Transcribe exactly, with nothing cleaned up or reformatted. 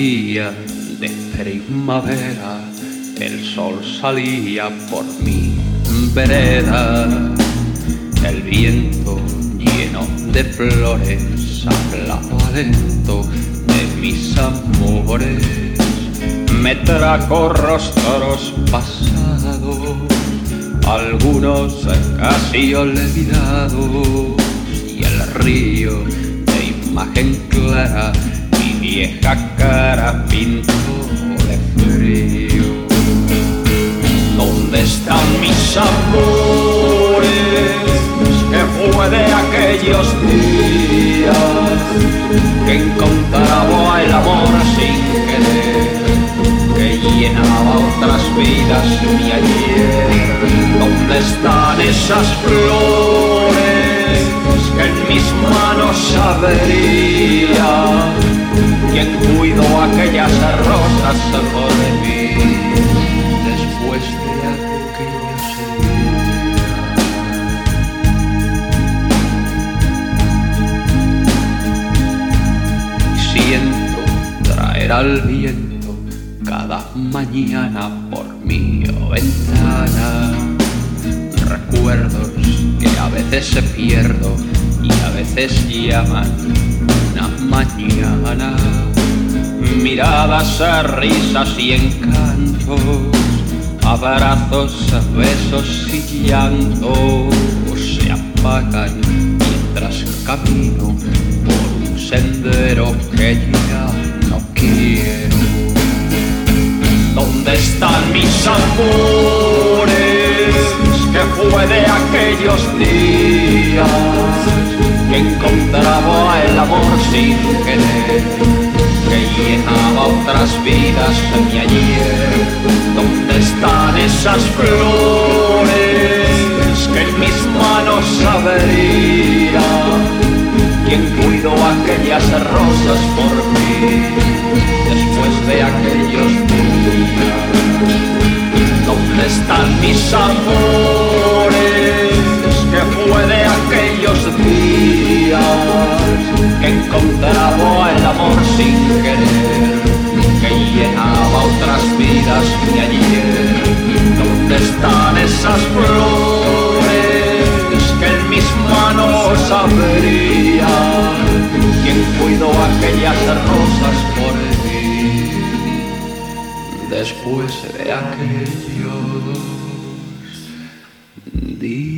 día de primavera, el sol salía por mi vereda, el viento lleno de flores hablaba lento de mis amores, me trajo rostros pasados, algunos casi olvidados, y el río de imagen clara mi vieja cara pintó de frío. ¿Dónde están mis amores? Que fue de aquellos días que encontraba el amor sin querer, que llenaba otras vidas mi ayer. ¿Dónde están esas flores que en mis manos abriría? ¿Quién cuidó aquellas rosas por mí después de aquellos días? Siento traer al viento cada mañana por mi ventana recuerdos que a veces se pierdo y a veces llaman una mañana, miradas, risas y encantos, abrazos, besos y llantos se apagan mientras camino por un sendero que ya no quiero. ¿Dónde están mis amores? Que fue de aquellos días que encontraba el amor sin querer, que llenaba otras vidas mi ayer. ¿Dónde están esas flores que en mis manos abriría? ¿Quién cuidó aquellas rosas por mí después de aquellos días? ¿Dónde están mis amores? Que fue de aquellos días que encontraba el amor sin querer, que llenaba otras vidas mi ayer. ¿Dónde están esas flores que en mis manos abriría? ¿Quién cuidó aquellas rosas por mí después de aquellos días?